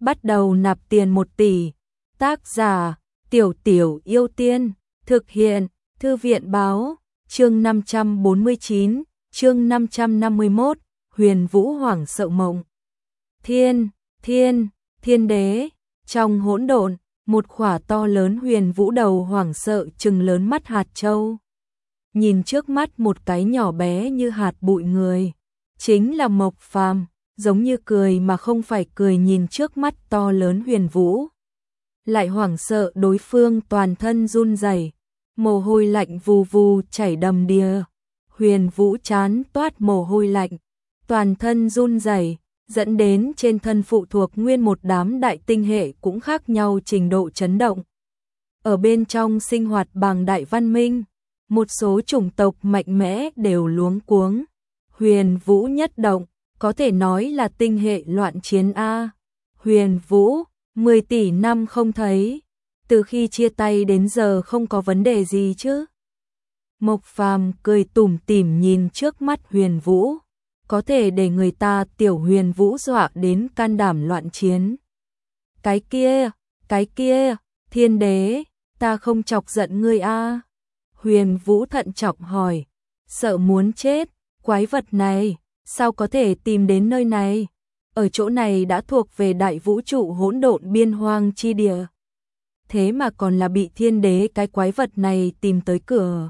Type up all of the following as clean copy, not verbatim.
bắt đầu nạp tiền 1 tỷ. Tác giả, Tiểu Tiểu Yêu Tiên, thực hiện, Thư viện Báo, chương 549, chương 551, Huyền Vũ hoảng sợ mộng. Thiên đế, trong hỗn độn, một khỏa to lớn huyền vũ đầu hoảng sợ trừng lớn mắt hạt châu. Nhìn trước mắt một cái nhỏ bé như hạt bụi người, chính là Mộc Phàm, giống như cười mà không phải cười nhìn trước mắt to lớn huyền vũ. Lại hoảng sợ đối phương toàn thân run rẩy, mồ hôi lạnh vù vù chảy đầm đìa. Huyền vũ chán toát mồ hôi lạnh, toàn thân run rẩy, dẫn đến trên thân phụ thuộc nguyên một đám đại tinh hệ cũng khác nhau trình độ chấn động. Ở bên trong sinh hoạt bàng đại văn minh, một số chủng tộc mạnh mẽ đều luống cuống. Huyền vũ nhất động, có thể nói là tinh hệ loạn chiến a. Huyền vũ, 10 tỷ năm không thấy, từ khi chia tay đến giờ không có vấn đề gì chứ? Mộc Phàm cười tủm tỉm nhìn trước mắt huyền vũ, có thể để người ta tiểu huyền vũ dọa đến can đảm loạn chiến. Cái kia, thiên đế, ta không chọc giận ngươi a? Huyền vũ thận trọng hỏi, sợ muốn chết, quái vật này, sao có thể tìm đến nơi này? Ở chỗ này đã thuộc về đại vũ trụ hỗn độn biên hoang chi địa. Thế mà còn là bị thiên đế cái quái vật này tìm tới cửa.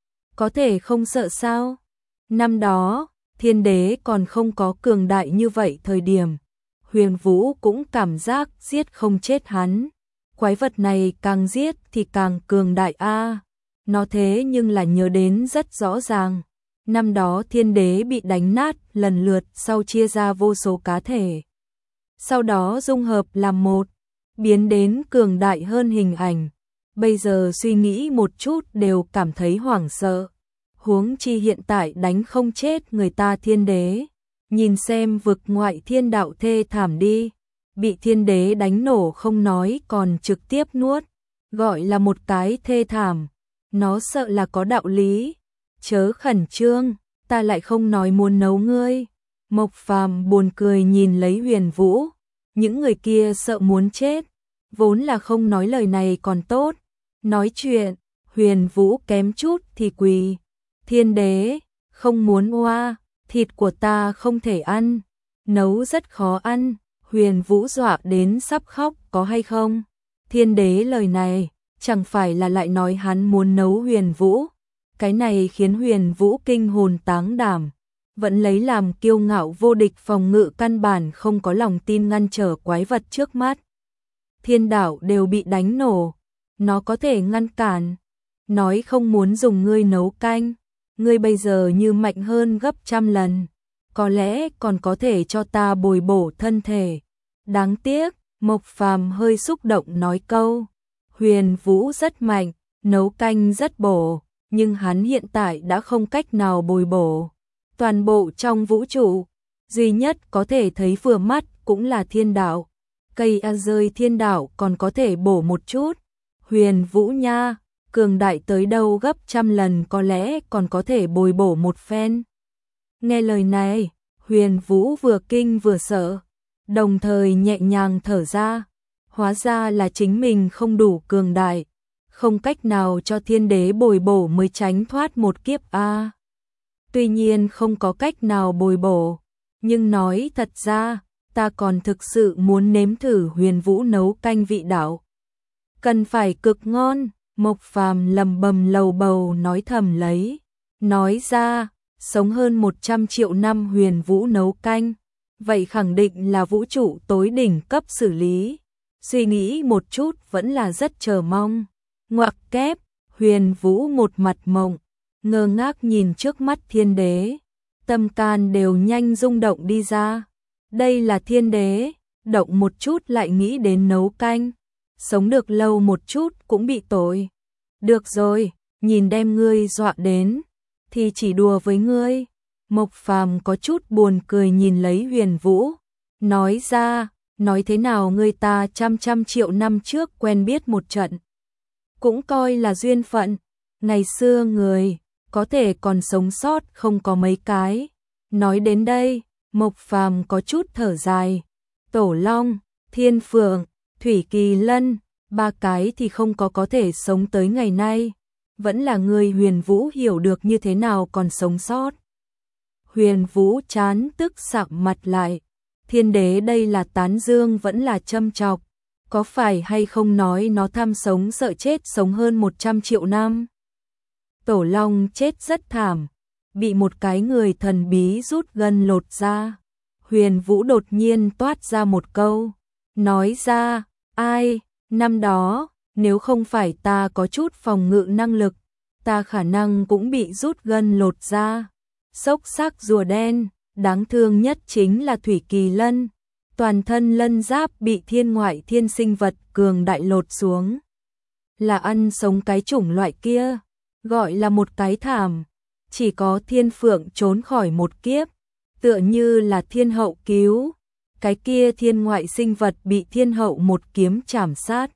Có thể không sợ sao? Năm đó, thiên đế còn không có cường đại như vậy thời điểm. Huyền vũ cũng cảm giác giết không chết hắn. Quái vật này càng giết thì càng cường đại a. Nó thế nhưng là nhớ đến rất rõ ràng. Năm đó thiên đế bị đánh nát lần lượt sau chia ra vô số cá thể. Sau đó dung hợp làm một, biến đến cường đại hơn hình ảnh. Bây giờ suy nghĩ một chút đều cảm thấy hoảng sợ. Huống chi hiện tại đánh không chết người ta thiên đế. Nhìn xem vực ngoại thiên đạo thê thảm đi. Bị thiên đế đánh nổ không nói còn trực tiếp nuốt. Gọi là một cái thê thảm. Nó sợ là có đạo lý. Chớ khẩn trương, ta lại không nói muốn nấu ngươi. Mộc Phàm buồn cười nhìn lấy huyền vũ. Những người kia sợ muốn chết. Vốn là không nói lời này còn tốt. Nói chuyện, huyền vũ kém chút thì quỳ. Thiên đế, không muốn oa, thịt của ta không thể ăn. Nấu rất khó ăn. Huyền vũ dọa đến sắp khóc có hay không? Thiên đế lời này, chẳng phải là lại nói hắn muốn nấu huyền vũ. Cái này khiến huyền vũ kinh hồn táng đảm. Vẫn lấy làm kiêu ngạo vô địch phòng ngự căn bản không có lòng tin ngăn trở quái vật trước mắt. Thiên đạo đều bị đánh nổ. Nó có thể ngăn cản. Nói không muốn dùng ngươi nấu canh. Ngươi bây giờ như mạnh hơn gấp 100 lần. Có lẽ còn có thể cho ta bồi bổ thân thể. Đáng tiếc, Mộc Phàm hơi xúc động nói câu. Huyền vũ rất mạnh, nấu canh rất bổ. Nhưng hắn hiện tại đã không cách nào bồi bổ. Toàn bộ trong vũ trụ, duy nhất có thể thấy vừa mắt cũng là thiên đạo. Cây rơi thiên đạo còn có thể bổ một chút. Huyền vũ nha, cường đại tới đâu gấp 100 lần có lẽ còn có thể bồi bổ một phen. Nghe lời này, huyền vũ vừa kinh vừa sợ, đồng thời nhẹ nhàng thở ra. Hóa ra là chính mình không đủ cường đại. Không cách nào cho thiên đế bồi bổ mới tránh thoát một kiếp a. Tuy nhiên không có cách nào bồi bổ, nhưng nói thật ra, ta còn thực sự muốn nếm thử huyền vũ nấu canh vị đạo. Cần phải cực ngon, Mộc Phàm lầm bầm lầu bầu nói thầm lấy. Nói ra, sống hơn 100 triệu năm huyền vũ nấu canh, vậy khẳng định là vũ trụ tối đỉnh cấp xử lý. Suy nghĩ một chút vẫn là rất chờ mong. Ngoặc kép, huyền vũ một mặt mộng, ngơ ngác nhìn trước mắt thiên đế. Tâm can đều nhanh rung động đi ra. Đây là thiên đế, động một chút lại nghĩ đến nấu canh. Sống được lâu một chút cũng bị tội. Được rồi, nhìn đem ngươi dọa đến, thì chỉ đùa với ngươi. Mộc Phàm có chút buồn cười nhìn lấy huyền vũ. Nói ra, nói thế nào ngươi ta trăm triệu năm trước quen biết một trận. Cũng coi là duyên phận. Ngày xưa người, có thể còn sống sót không có mấy cái. Nói đến đây, Mộc Phàm có chút thở dài. Tổ Long, Thiên Phượng, Thủy Kỳ Lân, ba cái thì không có thể sống tới ngày nay. Vẫn là người Huyền Vũ hiểu được như thế nào còn sống sót. Huyền Vũ chán tức sạm mặt lại. Thiên đế đây là tán dương vẫn là châm chọc. Có phải hay không nói nó tham sống sợ chết sống hơn 100 triệu năm. Tổ Long chết rất thảm. Bị một cái người thần bí rút gân lột ra. Huyền Vũ đột nhiên toát ra một câu. Nói ra, ai, năm đó, nếu không phải ta có chút phòng ngự năng lực, ta khả năng cũng bị rút gân lột ra. Xốc xác rùa đen, đáng thương nhất chính là Thủy Kỳ Lân. Toàn thân lân giáp bị thiên ngoại thiên sinh vật cường đại lột xuống. Là ăn sống cái chủng loại kia, gọi là một cái thảm. Chỉ có Thiên Phượng trốn khỏi một kiếp, tựa như là thiên hậu cứu. Cái kia thiên ngoại sinh vật bị thiên hậu một kiếm chảm sát.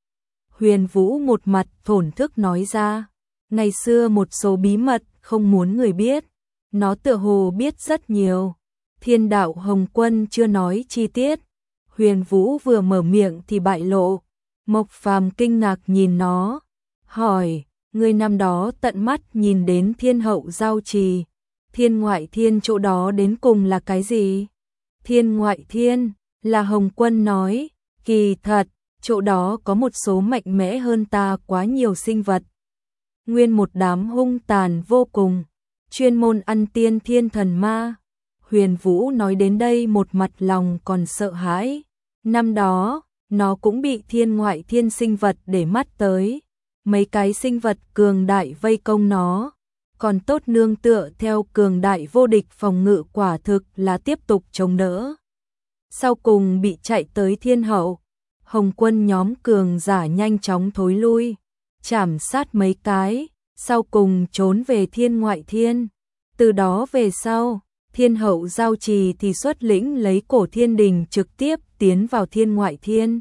Huyền Vũ một mặt thổn thức nói ra, ngày xưa một số bí mật không muốn người biết, nó tựa hồ biết rất nhiều. Thiên đạo Hồng Quân chưa nói chi tiết, Huyền Vũ vừa mở miệng thì bại lộ. Mộc Phàm kinh ngạc nhìn nó, hỏi, ngươi năm đó tận mắt nhìn đến thiên hậu giao trì, thiên ngoại thiên chỗ đó đến cùng là cái gì? Thiên ngoại thiên, là Hồng Quân nói, kỳ thật, chỗ đó có một số mạnh mẽ hơn ta quá nhiều sinh vật. Nguyên một đám hung tàn vô cùng, chuyên môn ăn tiên thiên thần ma. Huyền Vũ nói đến đây một mặt lòng còn sợ hãi. Năm đó, nó cũng bị thiên ngoại thiên sinh vật để mắt tới. Mấy cái sinh vật cường đại vây công nó. Còn tốt nương tựa theo cường đại vô địch phòng ngự quả thực là tiếp tục chống đỡ. Sau cùng bị chạy tới thiên hậu. Hồng Quân nhóm cường giả nhanh chóng thối lui. Chảm sát mấy cái. Sau cùng trốn về thiên ngoại thiên. Từ đó về sau, thiên hậu giao trì thì xuất lĩnh lấy cổ thiên đình trực tiếp tiến vào thiên ngoại thiên.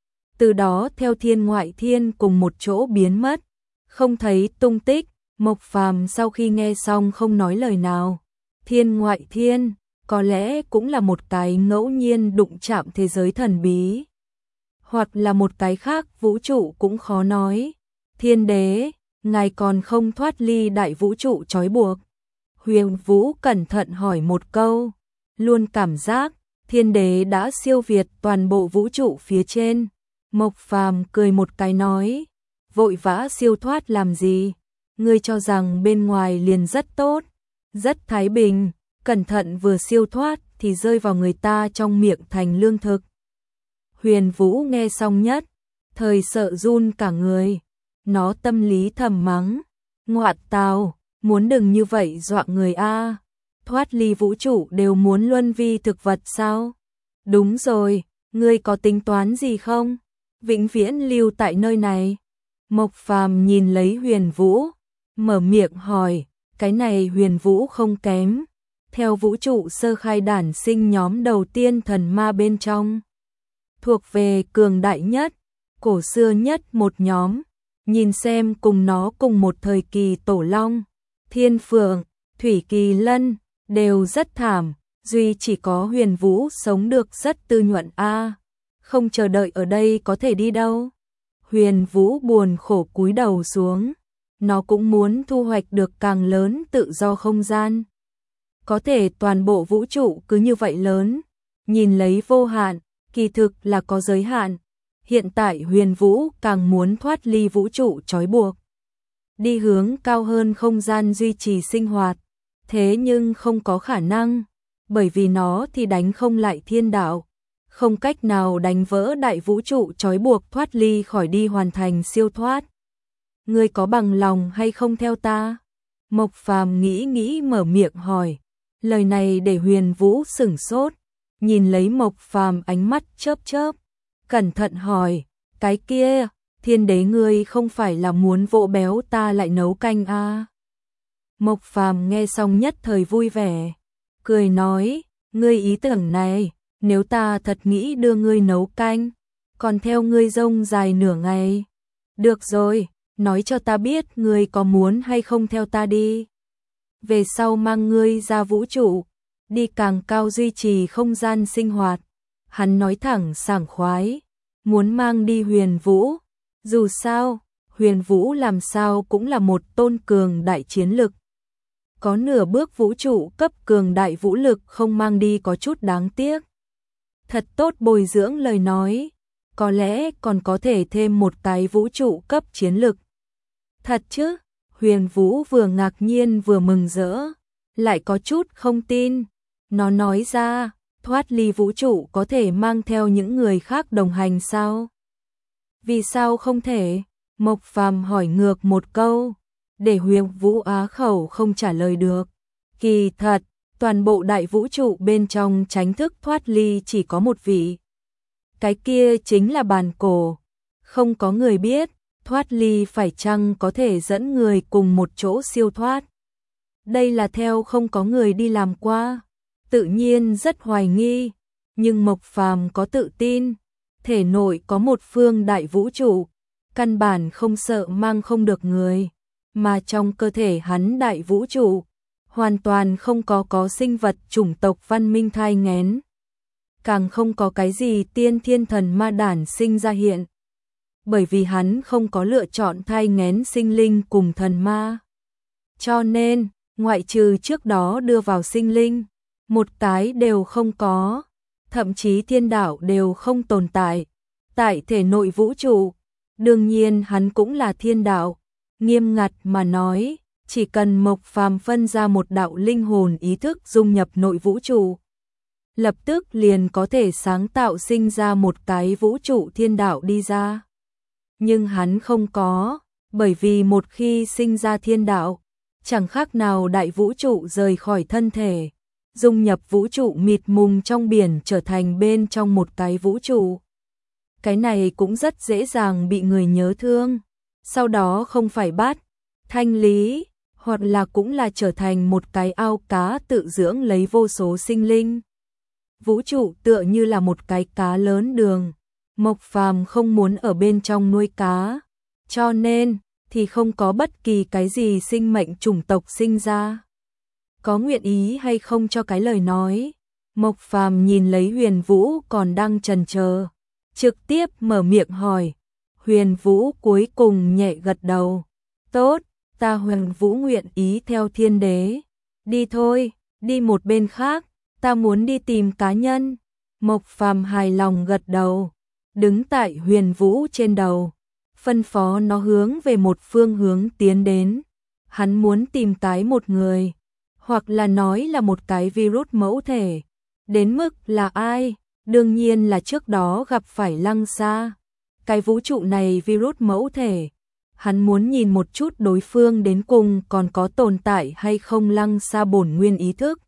Từ đó theo thiên ngoại thiên cùng một chỗ biến mất, không thấy tung tích. Mộc Phàm sau khi nghe xong không nói lời nào. Thiên ngoại thiên, có lẽ cũng là một cái ngẫu nhiên đụng chạm thế giới thần bí. Hoặc là một cái khác vũ trụ cũng khó nói. Thiên đế, ngài còn không thoát ly đại vũ trụ trói buộc. Huyền Vũ cẩn thận hỏi một câu, luôn cảm giác thiên đế đã siêu việt toàn bộ vũ trụ phía trên. Mộc Phàm cười một cái nói, vội vã siêu thoát làm gì? Ngươi cho rằng bên ngoài liền rất tốt, rất thái bình, cẩn thận vừa siêu thoát thì rơi vào người ta trong miệng thành lương thực. Huyền Vũ nghe xong nhất, thời sợ run cả người, nó tâm lý thầm mắng, ngoạn tào, muốn đừng như vậy dọa người a, thoát ly vũ trụ đều muốn luân vi thực vật sao? Đúng rồi, ngươi có tính toán gì không? Vĩnh viễn lưu tại nơi này. Mộc Phàm nhìn lấy Huyền Vũ, mở miệng hỏi, cái này Huyền Vũ không kém. Theo vũ trụ sơ khai đản sinh nhóm đầu tiên thần ma bên trong. Thuộc về cường đại nhất, cổ xưa nhất một nhóm. Nhìn xem cùng nó cùng một thời kỳ Tổ Long, Thiên Phượng, Thủy Kỳ Lân, đều rất thảm. Duy chỉ có Huyền Vũ sống được rất tư nhuận a, không chờ đợi ở đây có thể đi đâu. Huyền Vũ buồn khổ cúi đầu xuống. Nó cũng muốn thu hoạch được càng lớn tự do không gian. Có thể toàn bộ vũ trụ cứ như vậy lớn, nhìn lấy vô hạn, kỳ thực là có giới hạn. Hiện tại Huyền Vũ càng muốn thoát ly vũ trụ trói buộc, đi hướng cao hơn không gian duy trì sinh hoạt. Thế nhưng không có khả năng, bởi vì nó thì đánh không lại thiên đạo, không cách nào đánh vỡ đại vũ trụ trói buộc thoát ly khỏi đi hoàn thành siêu thoát. Ngươi có bằng lòng hay không theo ta? Mộc Phàm nghĩ mở miệng hỏi. Lời này để Huyền Vũ sửng sốt, nhìn lấy Mộc Phàm ánh mắt chớp chớp, cẩn thận hỏi, cái kia, thiên đế ngươi không phải là muốn vỗ béo ta lại nấu canh à? Mộc Phàm nghe xong nhất thời vui vẻ, cười nói, ngươi ý tưởng này, nếu ta thật nghĩ đưa ngươi nấu canh, còn theo ngươi rông dài nửa ngày. Được rồi, nói cho ta biết ngươi có muốn hay không theo ta đi. Về sau mang ngươi ra vũ trụ, đi càng cao duy trì không gian sinh hoạt. Hắn nói thẳng sảng khoái, muốn mang đi Huyền Vũ. Dù sao, Huyền Vũ làm sao cũng là một tôn cường đại chiến lực. Có nửa bước vũ trụ cấp cường đại vũ lực không mang đi có chút đáng tiếc. Thật tốt bồi dưỡng lời nói, có lẽ còn có thể thêm một cái vũ trụ cấp chiến lực. Thật chứ? Huyền Vũ vừa ngạc nhiên vừa mừng rỡ, lại có chút không tin. Nó nói ra, thoát ly vũ trụ có thể mang theo những người khác đồng hành sao? Vì sao không thể? Mộc Phàm hỏi ngược một câu, để Huyền Vũ á khẩu không trả lời được. Kỳ thật, toàn bộ đại vũ trụ bên trong tránh thức thoát ly chỉ có một vị. Cái kia chính là bàn cổ. Không có người biết, thoát ly phải chăng có thể dẫn người cùng một chỗ siêu thoát. Đây là theo không có người đi làm qua. Tự nhiên rất hoài nghi, nhưng Mộc Phàm có tự tin. Thể nội có một phương đại vũ trụ, căn bản không sợ mang không được người. Mà trong cơ thể hắn đại vũ trụ, hoàn toàn không có sinh vật chủng tộc văn minh thai nghén. Càng không có cái gì tiên thiên thần ma đản sinh ra hiện. Bởi vì hắn không có lựa chọn thai nghén sinh linh cùng thần ma. Cho nên, ngoại trừ trước đó đưa vào sinh linh, một cái đều không có, thậm chí thiên đạo đều không tồn tại. Tại thể nội vũ trụ, đương nhiên hắn cũng là thiên đạo. Nghiêm ngặt mà nói, chỉ cần Mộc Phàm phân ra một đạo linh hồn ý thức dung nhập nội vũ trụ, lập tức liền có thể sáng tạo sinh ra một cái vũ trụ thiên đạo đi ra. Nhưng hắn không có, bởi vì một khi sinh ra thiên đạo, chẳng khác nào đại vũ trụ rời khỏi thân thể, dung nhập vũ trụ mịt mùng trong biển trở thành bên trong một cái vũ trụ. Cái này cũng rất dễ dàng bị người nhớ thương, sau đó không phải bắt, thanh lý, hoặc là cũng là trở thành một cái ao cá tự dưỡng lấy vô số sinh linh. Vũ trụ tựa như là một cái cá lớn đường, Mộc Phàm không muốn ở bên trong nuôi cá, cho nên thì không có bất kỳ cái gì sinh mệnh chủng tộc sinh ra. Có nguyện ý hay không cho cái lời nói? Mộc Phàm nhìn lấy Huyền Vũ còn đang chần chờ, trực tiếp mở miệng hỏi. Huyền Vũ cuối cùng nhẹ gật đầu. Tốt, ta Huyền Vũ nguyện ý theo thiên đế. Đi thôi, đi một bên khác, ta muốn đi tìm cá nhân. Mộc Phàm hài lòng gật đầu, đứng tại Huyền Vũ trên đầu, phân phó nó hướng về một phương hướng tiến đến. Hắn muốn tìm cái một người, hoặc là nói là một cái virus mẫu thể. Đến mức là ai? Đương nhiên là trước đó gặp phải Lăng Sa. Cái vũ trụ này virus mẫu thể. Hắn muốn nhìn một chút đối phương đến cùng còn có tồn tại hay không Lăng Sa bổn nguyên ý thức.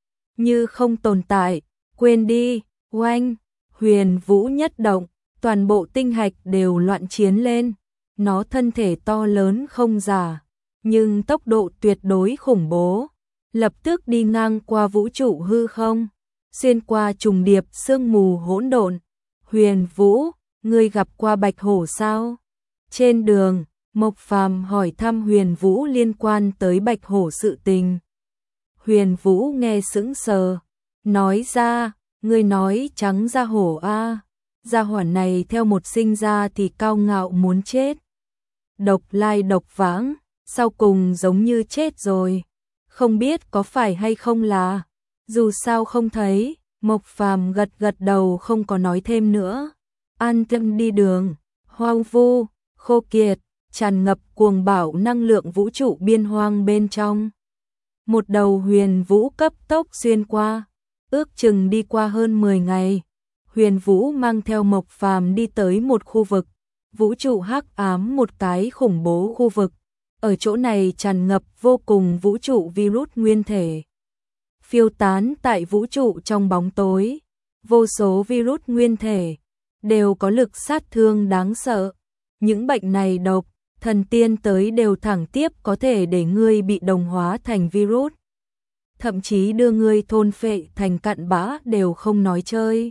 Như không tồn tại, quên đi, oanh, Huyền Vũ nhất động, toàn bộ tinh hạch đều loạn chiến lên. Nó thân thể to lớn không giả, nhưng tốc độ tuyệt đối khủng bố. Lập tức đi ngang qua vũ trụ hư không, xuyên qua trùng điệp sương mù hỗn độn. Huyền Vũ, ngươi gặp qua Bạch Hổ sao? Trên đường, Mộc Phàm hỏi thăm Huyền Vũ liên quan tới Bạch Hổ sự tình. Huyền Vũ nghe sững sờ, nói ra, ngươi nói trắng da hổ a, gia hỏa này theo một sinh ra thì cao ngạo muốn chết. Độc lai độc vãng, sau cùng giống như chết rồi. Không biết có phải hay không là, dù sao không thấy. Mộc Phàm gật gật đầu không có nói thêm nữa. An tâm đi đường, hoang vu, khô kiệt, tràn ngập cuồng bạo năng lượng vũ trụ biên hoang bên trong. Một đầu Huyền Vũ cấp tốc xuyên qua, ước chừng đi qua hơn 10 ngày. Huyền Vũ mang theo Mộc Phàm đi tới một khu vực, vũ trụ hắc ám, một cái khủng bố khu vực. Ở chỗ này tràn ngập vô cùng vũ trụ virus nguyên thể. Phiêu tán tại vũ trụ trong bóng tối, vô số virus nguyên thể, đều có lực sát thương đáng sợ. Những bệnh này độc, thần tiên tới đều thẳng tiếp có thể để ngươi bị đồng hóa thành virus. Thậm chí đưa ngươi thôn phệ thành cặn bã đều không nói chơi.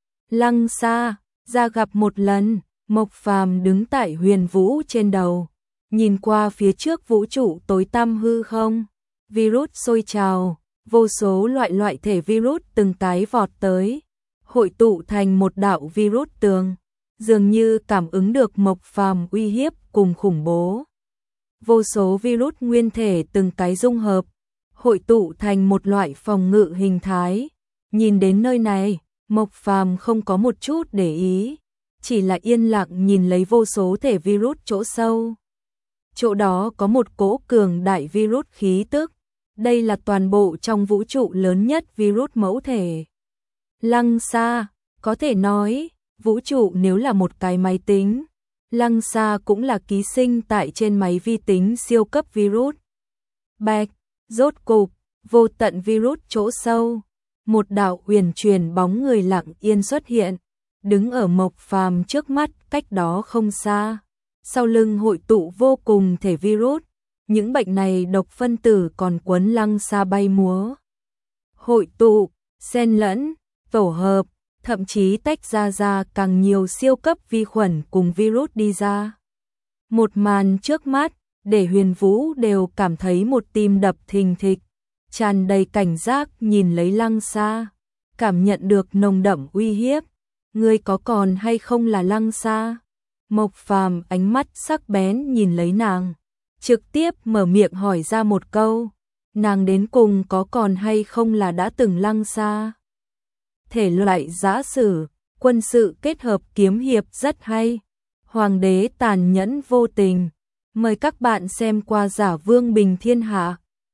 Lăng Sa, ra gặp một lần, Mộc Phàm đứng tại Huyền Vũ trên đầu, nhìn qua phía trước vũ trụ tối tăm hư không, virus sôi trào, vô số loại thể virus từng cái vọt tới. hội tụ thành một đạo virus tường, dường như cảm ứng được Mộc Phàm uy hiếp cùng khủng bố. Vô số virus nguyên thể từng cái dung hợp, hội tụ thành một loại phòng ngự hình thái. Nhìn đến nơi này, Mộc Phàm không có một chút để ý, chỉ là yên lặng nhìn lấy vô số thể virus chỗ sâu. Chỗ đó có một cỗ cường đại virus khí tức, đây là toàn bộ trong vũ trụ lớn nhất virus mẫu thể. Lăng Sa, có thể nói, vũ trụ nếu là một cái máy tính, Lăng Sa cũng là ký sinh tại trên máy vi tính siêu cấp virus. Bạch, rốt cục, vô tận virus chỗ sâu, một đạo huyền truyền bóng người lặng yên xuất hiện, đứng ở Mộc Phàm trước mắt, cách đó không xa. Sau lưng hội tụ vô cùng thể virus, những bệnh này độc phân tử còn quấn Lăng Sa bay múa. Hội tụ, xen lẫn, tổ hợp, thậm chí tách ra càng nhiều siêu cấp vi khuẩn cùng virus đi ra. Một màn trước mắt, để Huyền Vũ đều cảm thấy một tim đập thình thịch, tràn đầy cảnh giác nhìn lấy Lăng Sa, cảm nhận được nồng đậm uy hiếp. Ngươi có còn hay không là Lăng Sa? Mộc Phàm ánh mắt sắc bén nhìn lấy nàng, trực tiếp mở miệng hỏi ra một câu, nàng đến cùng có còn hay không là đã từng Lăng Sa? Thể loại giã sử, quân sự kết hợp kiếm hiệp rất hay. Hoàng đế tàn nhẫn vô tình. Mời các bạn xem qua Giả Vương Bình Thiên Hạ.